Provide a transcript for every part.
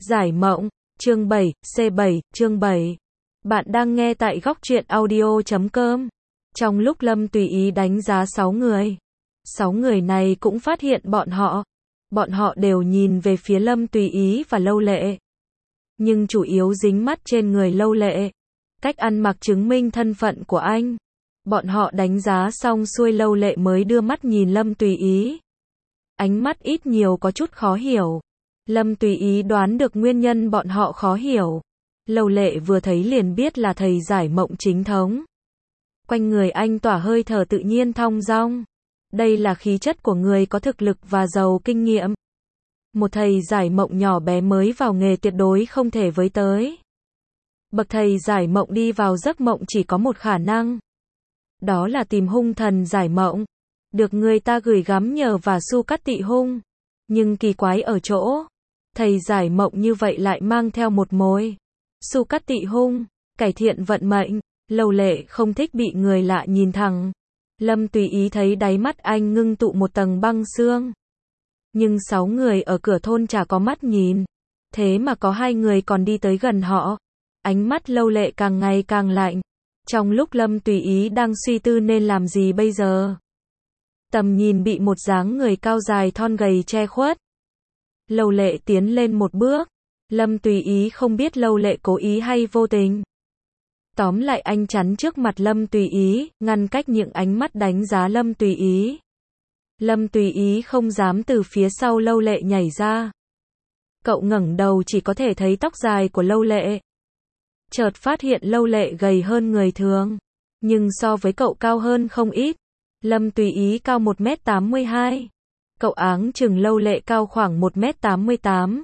Giải mộng, chương 7, C7, chương 7. Bạn đang nghe tại góc truyện audio.com. Trong lúc Lâm tùy ý đánh giá 6 người, 6 người này cũng phát hiện bọn họ đều nhìn về phía Lâm tùy ý và Lâu Lệ. Nhưng chủ yếu dính mắt trên người Lâu Lệ. Cách ăn mặc chứng minh thân phận của anh. Bọn họ đánh giá xong xuôi, Lâu Lệ mới đưa mắt nhìn Lâm tùy ý. Ánh mắt ít nhiều có chút khó hiểu. Lâm tùy ý đoán được nguyên nhân bọn họ khó hiểu. Lâu Lệ vừa thấy liền biết là thầy giải mộng chính thống. Quanh người anh tỏa hơi thở tự nhiên thong dong. Đây là khí chất của người có thực lực và giàu kinh nghiệm. Một thầy giải mộng nhỏ bé mới vào nghề tuyệt đối không thể với tới. Bậc thầy giải mộng đi vào giấc mộng chỉ có một khả năng. Đó là tìm hung thần giải mộng. Được người ta gửi gắm nhờ và su cắt tị hung. Nhưng kỳ quái ở chỗ, thầy giải mộng như vậy lại mang theo một mối su cắt tị hung, cải thiện vận mệnh. Lâu Lệ không thích bị người lạ nhìn thẳng. Lâm tùy ý thấy đáy mắt anh ngưng tụ một tầng băng xương. Nhưng 6 người ở cửa thôn chả có mắt nhìn. Thế mà có 2 người còn đi tới gần họ. Ánh mắt Lâu Lệ càng ngày càng lạnh. Trong lúc Lâm tùy ý đang suy tư nên làm gì bây giờ, tầm nhìn bị một dáng người cao dài thon gầy che khuất. Lâu Lệ tiến lên một bước. Lâm tùy ý không biết Lâu Lệ cố ý hay vô tình. Tóm lại anh chắn trước mặt Lâm tùy ý, ngăn cách những ánh mắt đánh giá Lâm tùy ý. Lâm tùy ý không dám từ phía sau Lâu Lệ nhảy ra. Cậu ngẩng đầu chỉ có thể thấy tóc dài của Lâu Lệ. Chợt phát hiện Lâu Lệ gầy hơn người thường, nhưng so với cậu cao hơn không ít. Lâm tùy ý cao 1m82. Cậu áng chừng Lâu Lệ cao khoảng 1m88.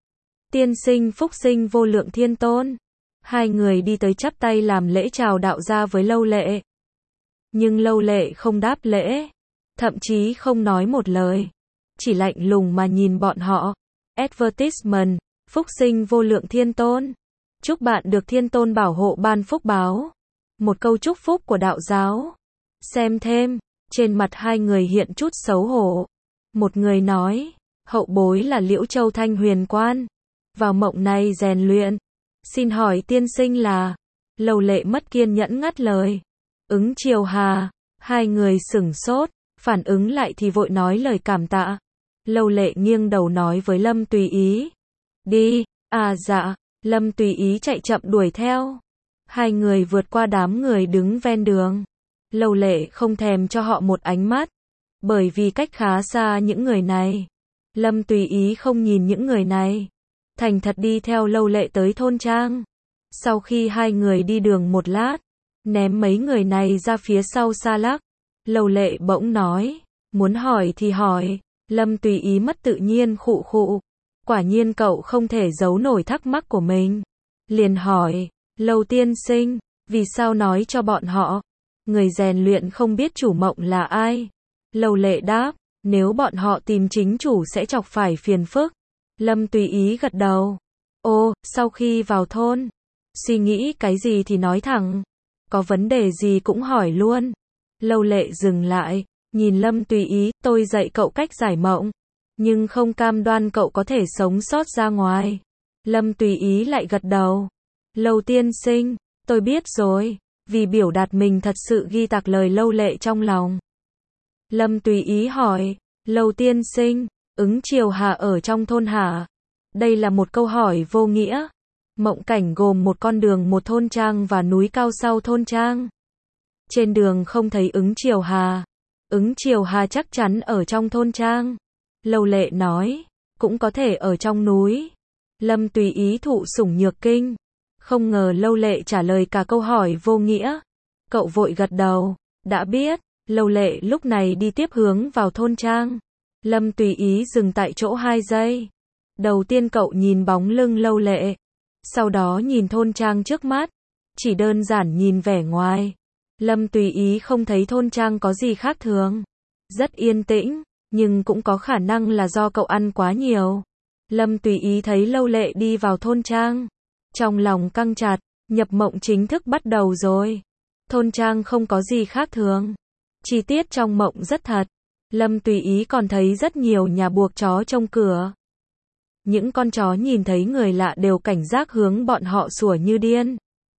Tiên sinh phúc sinh vô lượng thiên tôn. 2 người đi tới chắp tay làm lễ chào đạo gia với Lâu Lệ. Nhưng Lâu Lệ không đáp lễ, thậm chí không nói một lời, chỉ lạnh lùng mà nhìn bọn họ. Advertisement, phúc sinh vô lượng thiên tôn. Chúc bạn được thiên tôn bảo hộ ban phúc báo. Một câu chúc phúc của đạo giáo. Xem thêm. Trên mặt 2 người hiện chút xấu hổ. Một người nói, hậu bối là Liễu Châu Thanh Huyền Quan. Vào mộng này rèn luyện. Xin hỏi tiên sinh là? Lâu Lệ mất kiên nhẫn ngắt lời. Ứng Triều Hà. 2 người sửng sốt, phản ứng lại thì vội nói lời cảm tạ. Lâu Lệ nghiêng đầu nói với Lâm tùy ý. Đi. À dạ. Lâm tùy ý chạy chậm đuổi theo. 2 người vượt qua đám người đứng ven đường. Lâu Lệ không thèm cho họ một ánh mắt, bởi vì cách khá xa những người này. Lâm tùy ý không nhìn những người này, thành thật đi theo Lâu Lệ tới thôn trang. Sau khi 2 người đi đường một lát, ném mấy người này ra phía sau xa lắc. Lâu Lệ bỗng nói, muốn hỏi thì hỏi. Lâm tùy ý mất tự nhiên khụ khụ. Quả nhiên cậu không thể giấu nổi thắc mắc của mình. Liền hỏi, Lâu tiên sinh, vì sao nói cho bọn họ, người rèn luyện không biết chủ mộng là ai? Lâu Lệ đáp, nếu bọn họ tìm chính chủ sẽ chọc phải phiền phức. Lâm tùy ý gật đầu. Ô, sau khi vào thôn, suy nghĩ cái gì thì nói thẳng. Có vấn đề gì cũng hỏi luôn. Lâu Lệ dừng lại, nhìn Lâm tùy ý, tôi dạy cậu cách giải mộng, nhưng không cam đoan cậu có thể sống sót ra ngoài. Lâm tùy ý lại gật đầu. Lâu tiên sinh, tôi biết rồi, vì biểu đạt mình thật sự ghi tạc lời Lâu Lệ trong lòng. Lâm tùy ý hỏi, Lâu tiên sinh, Ứng Triều Hà ở trong thôn hả? Đây là một câu hỏi vô nghĩa. Mộng cảnh gồm một con đường, một thôn trang và núi cao sau thôn trang. Trên đường không thấy Ứng Triều Hà. Ứng Triều Hà chắc chắn ở trong thôn trang. Lâu Lệ nói, cũng có thể ở trong núi. Lâm tùy ý thụ sủng nhược kinh. Không ngờ Lâu Lệ trả lời cả câu hỏi vô nghĩa. Cậu vội gật đầu, đã biết. Lâu Lệ lúc này đi tiếp hướng vào thôn trang. Lâm tùy ý dừng tại chỗ 2 giây. Đầu tiên cậu nhìn bóng lưng Lâu Lệ, sau đó nhìn thôn trang trước mắt. Chỉ đơn giản nhìn vẻ ngoài, Lâm tùy ý không thấy thôn trang có gì khác thường. Rất yên tĩnh, nhưng cũng có khả năng là do cậu ăn quá nhiều. Lâm tùy ý thấy Lâu Lệ đi vào thôn trang, trong lòng căng chặt. Nhập mộng chính thức bắt đầu rồi. Thôn trang không có gì khác thường. Chi tiết trong mộng rất thật. Lâm tùy ý còn thấy rất nhiều nhà buộc chó trông cửa. Những con chó nhìn thấy người lạ đều cảnh giác hướng bọn họ sủa như điên.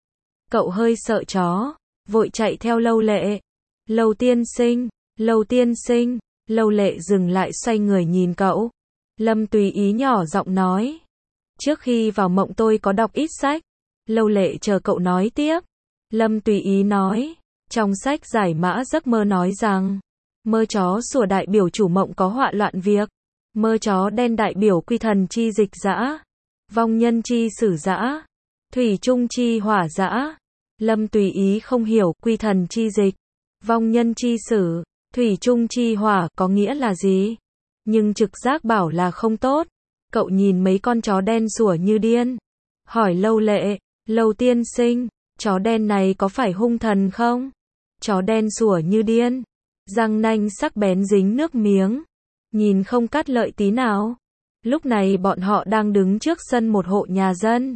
Cậu hơi sợ chó, vội chạy theo Lâu Lệ. Lâu tiên sinh, Lâu tiên sinh, Lâu Lệ dừng lại xoay người nhìn cậu. Lâm Tùy Ý nhỏ giọng nói. Trước khi vào mộng tôi có đọc ít sách. Lâu Lệ chờ cậu nói tiếp. Lâm Tùy Ý nói. Trong sách giải mã giấc mơ nói rằng, mơ chó sủa đại biểu chủ mộng có họa loạn việc. Mơ chó đen đại biểu quy thần chi dịch dã, vong nhân chi sử dã, thủy chung chi hỏa dã. Lâm Tùy Ý không hiểu quy thần chi dịch, vong nhân chi sử, thủy chung chi hỏa có nghĩa là gì. Nhưng trực giác bảo là không tốt. Cậu nhìn mấy con chó đen sủa như điên. Hỏi Lâu Lệ, Lâu tiên sinh, chó đen này có phải hung thần không? Chó đen sủa như điên, răng nanh sắc bén dính nước miếng, nhìn không cắt lợi tí nào. Lúc này bọn họ đang đứng trước sân một hộ nhà dân.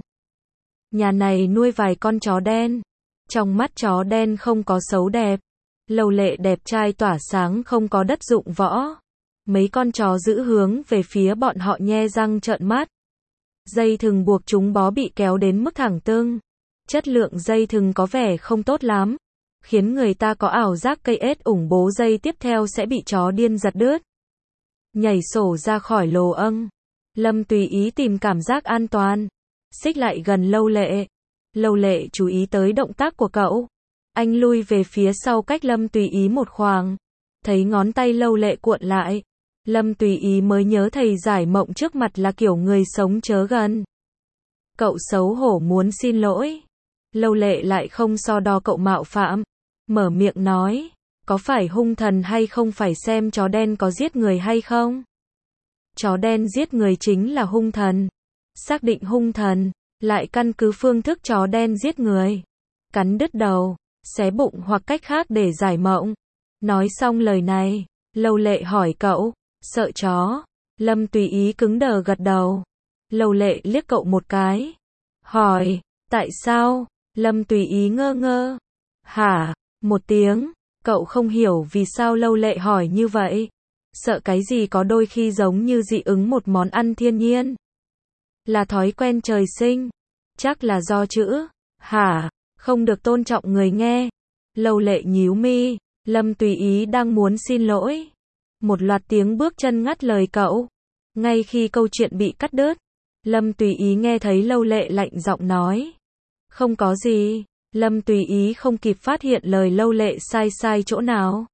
Nhà này nuôi vài con chó đen. Trong mắt chó đen không có xấu đẹp. Lâu Lệ đẹp trai tỏa sáng không có đất dụng võ. Mấy con chó giữ hướng về phía bọn họ nhe răng trợn mắt. Dây thừng buộc chúng bó bị kéo đến mức thẳng tưng. Chất lượng dây thừng có vẻ không tốt lắm, khiến người ta có ảo giác cây ếch ủng bố dây tiếp theo sẽ bị chó điên giật đứt. Nhảy sổ ra khỏi lồ âng. Lâm Tùy Ý tìm cảm giác an toàn, xích lại gần Lâu Lệ. Lâu Lệ chú ý tới động tác của cậu. Anh lui về phía sau cách Lâm Tùy Ý một khoảng. Thấy ngón tay Lâu Lệ cuộn lại. Lâm Tùy Ý mới nhớ thầy giải mộng trước mặt là kiểu người sống chớ gần. Cậu xấu hổ muốn xin lỗi. Lâu Lệ lại không so đo cậu mạo phạm. Mở miệng nói, có phải hung thần hay không phải xem chó đen có giết người hay không? Chó đen giết người chính là hung thần. Xác định hung thần, lại căn cứ phương thức chó đen giết người. Cắn đứt đầu, xé bụng hoặc cách khác để giải mộng. Nói xong lời này, Lâu Lệ hỏi cậu, sợ chó? Lâm Tùy Ý cứng đờ gật đầu. Lâu Lệ liếc cậu một cái. Hỏi, tại sao? Lâm Tùy Ý ngơ ngơ. Hả? Một tiếng. Cậu không hiểu vì sao Lâu Lệ hỏi như vậy. Sợ cái gì có đôi khi giống như dị ứng một món ăn thiên nhiên. Là thói quen trời sinh. Chắc là do chữ hả không được tôn trọng người nghe. Lâu Lệ nhíu mi. Lâm Tùy Ý đang muốn xin lỗi. Một loạt tiếng bước chân ngắt lời cậu. Ngay khi câu chuyện bị cắt đứt, Lâm Tùy Ý nghe thấy Lâu Lệ lạnh giọng nói. Không có gì. Lâm Tùy Ý không kịp phát hiện lời Lâu Lệ sai chỗ nào.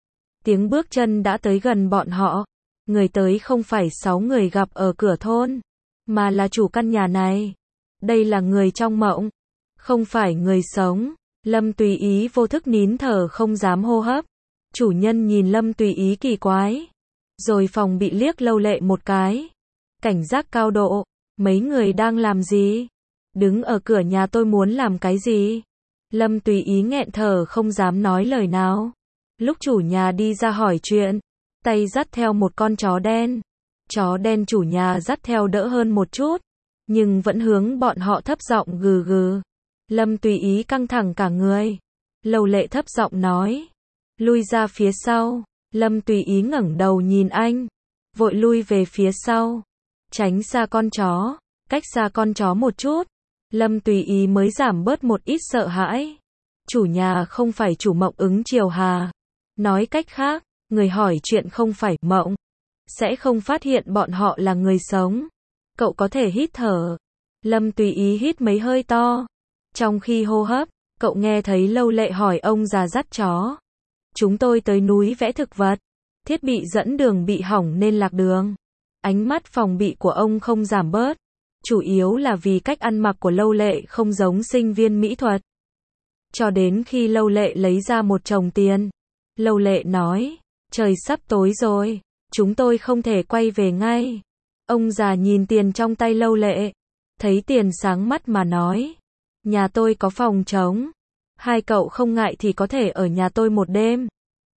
Tiếng bước chân đã tới gần bọn họ. Người tới không phải 6 người gặp ở cửa thôn, mà là chủ căn nhà này. Đây là người trong mộng, không phải người sống. Lâm Tùy Ý vô thức nín thở không dám hô hấp. Chủ nhân nhìn Lâm Tùy Ý kỳ quái, rồi phòng bị liếc Lâu Lệ một cái. Cảnh giác cao độ, mấy người đang làm gì? Đứng ở cửa nhà tôi muốn làm cái gì? Lâm Tùy Ý nghẹn thở không dám nói lời nào. Lúc chủ nhà đi ra hỏi chuyện, tay dắt theo một con chó đen. Chó đen chủ nhà dắt theo đỡ hơn một chút, nhưng vẫn hướng bọn họ thấp giọng gừ gừ. Lâm Tùy Ý căng thẳng cả người. Lâu Lệ thấp giọng nói, lui ra phía sau. Lâm Tùy Ý ngẩng đầu nhìn anh, vội lui về phía sau, tránh xa con chó, cách xa con chó một chút. Lâm Tùy Ý mới giảm bớt một ít sợ hãi. Chủ nhà không phải chủ mộng ứng chiều hà. Nói cách khác, người hỏi chuyện không phải mộng, sẽ không phát hiện bọn họ là người sống. Cậu có thể hít thở. Lâm Tùy Ý hít mấy hơi to. Trong khi hô hấp, cậu nghe thấy Lâu Lệ hỏi ông già dắt chó. Chúng tôi tới núi vẽ thực vật. Thiết bị dẫn đường bị hỏng nên lạc đường. Ánh mắt phòng bị của ông không giảm bớt. Chủ yếu là vì cách ăn mặc của Lâu Lệ không giống sinh viên mỹ thuật. Cho đến khi Lâu Lệ lấy ra một chồng tiền. Lâu Lệ nói, trời sắp tối rồi, chúng tôi không thể quay về ngay. Ông già nhìn tiền trong tay Lâu Lệ, thấy tiền sáng mắt mà nói, nhà tôi có phòng trống, hai cậu không ngại thì có thể ở nhà tôi một đêm.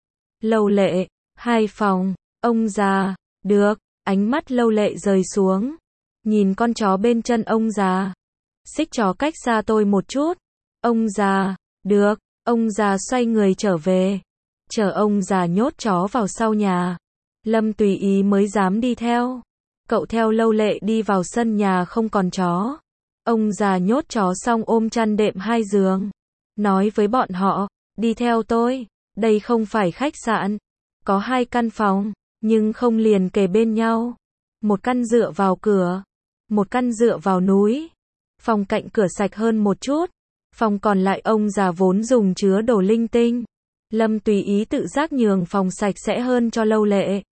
Lâu Lệ, 2 phòng. Ông già, được. Ánh mắt Lâu Lệ rời xuống, nhìn con chó bên chân ông già. Xích chó cách xa tôi một chút. Ông già, được. Ông già xoay người trở về, chờ ông già nhốt chó vào sau nhà. Lâm Tùy Ý mới dám đi theo. Cậu theo Lâu Lệ đi vào sân nhà không còn chó. Ông già nhốt chó xong ôm chăn đệm 2 giường. Nói với bọn họ, đi theo tôi, đây không phải khách sạn. Có 2 căn phòng, nhưng không liền kề bên nhau. Một căn dựa vào cửa, một căn dựa vào núi. Phòng cạnh cửa sạch hơn một chút. Phòng còn lại ông già vốn dùng chứa đồ linh tinh. Lâm tùy ý tự giác nhường phòng sạch sẽ hơn cho Lâu Lệ.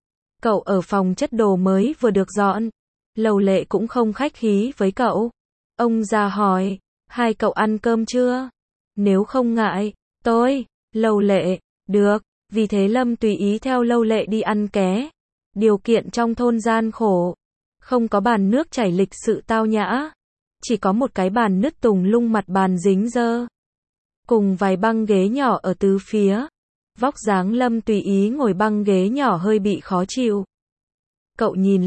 Cậu ở phòng chất đồ mới vừa được dọn. Lâu Lệ cũng không khách khí với cậu. Ông già hỏi, 2 cậu ăn cơm chưa? Nếu không ngại, tôi, Lâu Lệ, được, vì thế Lâm tùy ý theo Lâu Lệ đi ăn ké. Điều kiện trong thôn gian khổ. Không có bàn nước chảy lịch sự tao nhã. Chỉ có một cái bàn nứt tùng lung mặt bàn dính dơ. Cùng vài băng ghế nhỏ ở tứ phía. Vóc dáng Lâm tùy ý ngồi băng ghế nhỏ hơi bị khó chịu. Cậu nhìn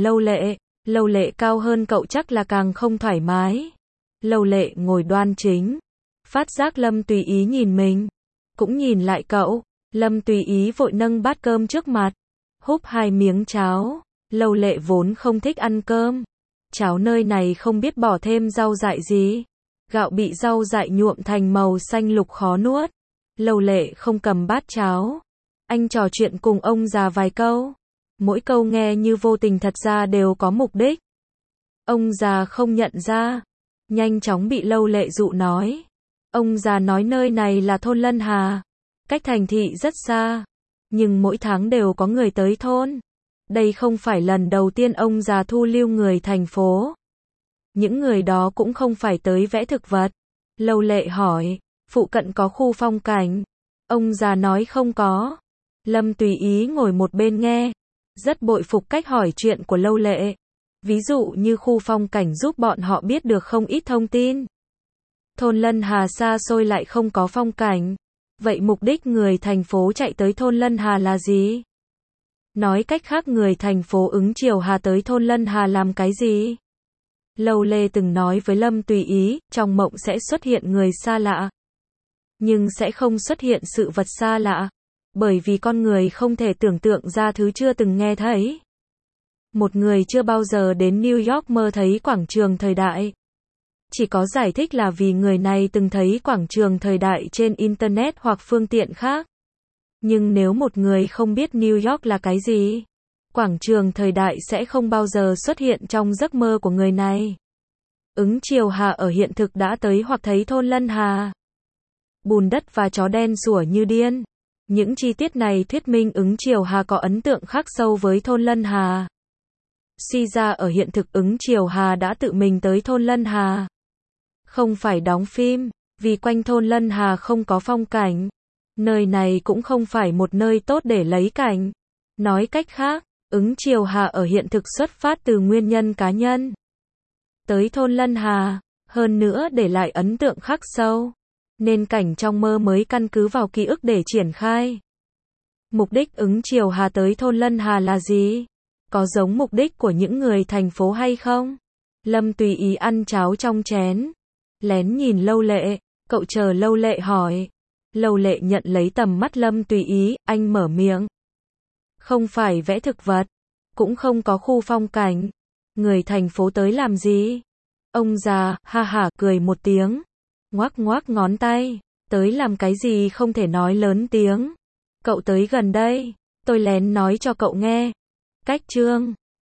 Lâu Lệ cao hơn cậu chắc là càng không thoải mái. Lâu Lệ ngồi đoan chính. Phát giác Lâm tùy ý nhìn mình. Cũng nhìn lại cậu. Lâm tùy ý vội nâng bát cơm trước mặt. Húp 2 miếng cháo. Lâu Lệ vốn không thích ăn cơm. Cháo nơi này không biết bỏ thêm rau dại gì. Gạo bị rau dại nhuộm thành màu xanh lục khó nuốt. Lâu Lệ không cầm bát cháo. Anh trò chuyện cùng ông già vài câu. Mỗi câu nghe như vô tình thật ra đều có mục đích. Ông già không nhận ra. Nhanh chóng bị Lâu Lệ dụ nói. Ông già nói nơi này là thôn Lân Hà. Cách thành thị rất xa. Nhưng mỗi tháng đều có người tới thôn. Đây không phải lần đầu tiên ông già thu lưu người thành phố. Những người đó cũng không phải tới vẽ thực vật. Lâu Lệ hỏi, phụ cận có khu phong cảnh? Ông già nói không có. Lâm tùy ý ngồi một bên nghe. Rất bội phục cách hỏi chuyện của Lâu Lệ. Ví dụ như khu phong cảnh giúp bọn họ biết được không ít thông tin. Thôn Lân Hà xa xôi lại không có phong cảnh. Vậy mục đích người thành phố chạy tới thôn Lân Hà là gì? Nói cách khác người thành phố ứng Triều Hà tới thôn Lân Hà làm cái gì? Lâu Lệ từng nói với Lâm tùy ý, trong mộng sẽ xuất hiện người xa lạ. Nhưng sẽ không xuất hiện sự vật xa lạ. Bởi vì con người không thể tưởng tượng ra thứ chưa từng nghe thấy. Một người chưa bao giờ đến New York mơ thấy quảng trường thời đại. Chỉ có giải thích là vì người này từng thấy quảng trường thời đại trên Internet hoặc phương tiện khác. Nhưng nếu một người không biết New York là cái gì, quảng trường thời đại sẽ không bao giờ xuất hiện trong giấc mơ của người này. Ứng Triều Hà ở hiện thực đã tới hoặc thấy thôn Lân Hà. Bùn đất và chó đen sủa như điên. Những chi tiết này thuyết minh ứng Triều Hà có ấn tượng khắc sâu với thôn Lân Hà. Suy ra ở hiện thực ứng Triều Hà đã tự mình tới thôn Lân Hà. Không phải đóng phim, vì quanh thôn Lân Hà không có phong cảnh. Nơi này cũng không phải một nơi tốt để lấy cảnh. Nói cách khác, ứng Triều Hà ở hiện thực xuất phát từ nguyên nhân cá nhân. Tới thôn Lân Hà, hơn nữa để lại ấn tượng khắc sâu. Nên cảnh trong mơ mới căn cứ vào ký ức để triển khai. Mục đích ứng Triều Hà tới thôn Lân Hà là gì? Có giống mục đích của những người thành phố hay không? Lâm tùy ý ăn cháo trong chén. Lén nhìn Lâu Lệ, cậu chờ Lâu Lệ hỏi. Lâu Lệ nhận lấy tầm mắt Lâm tùy ý, anh mở miệng. Không phải vẽ thực vật, cũng không có khu phong cảnh. Người thành phố tới làm gì? Ông già, ha hả, cười một tiếng. Ngoác ngoác ngón tay. Tới làm cái gì không thể nói lớn tiếng. Cậu tới gần đây. Tôi lén nói cho cậu nghe. Cách chương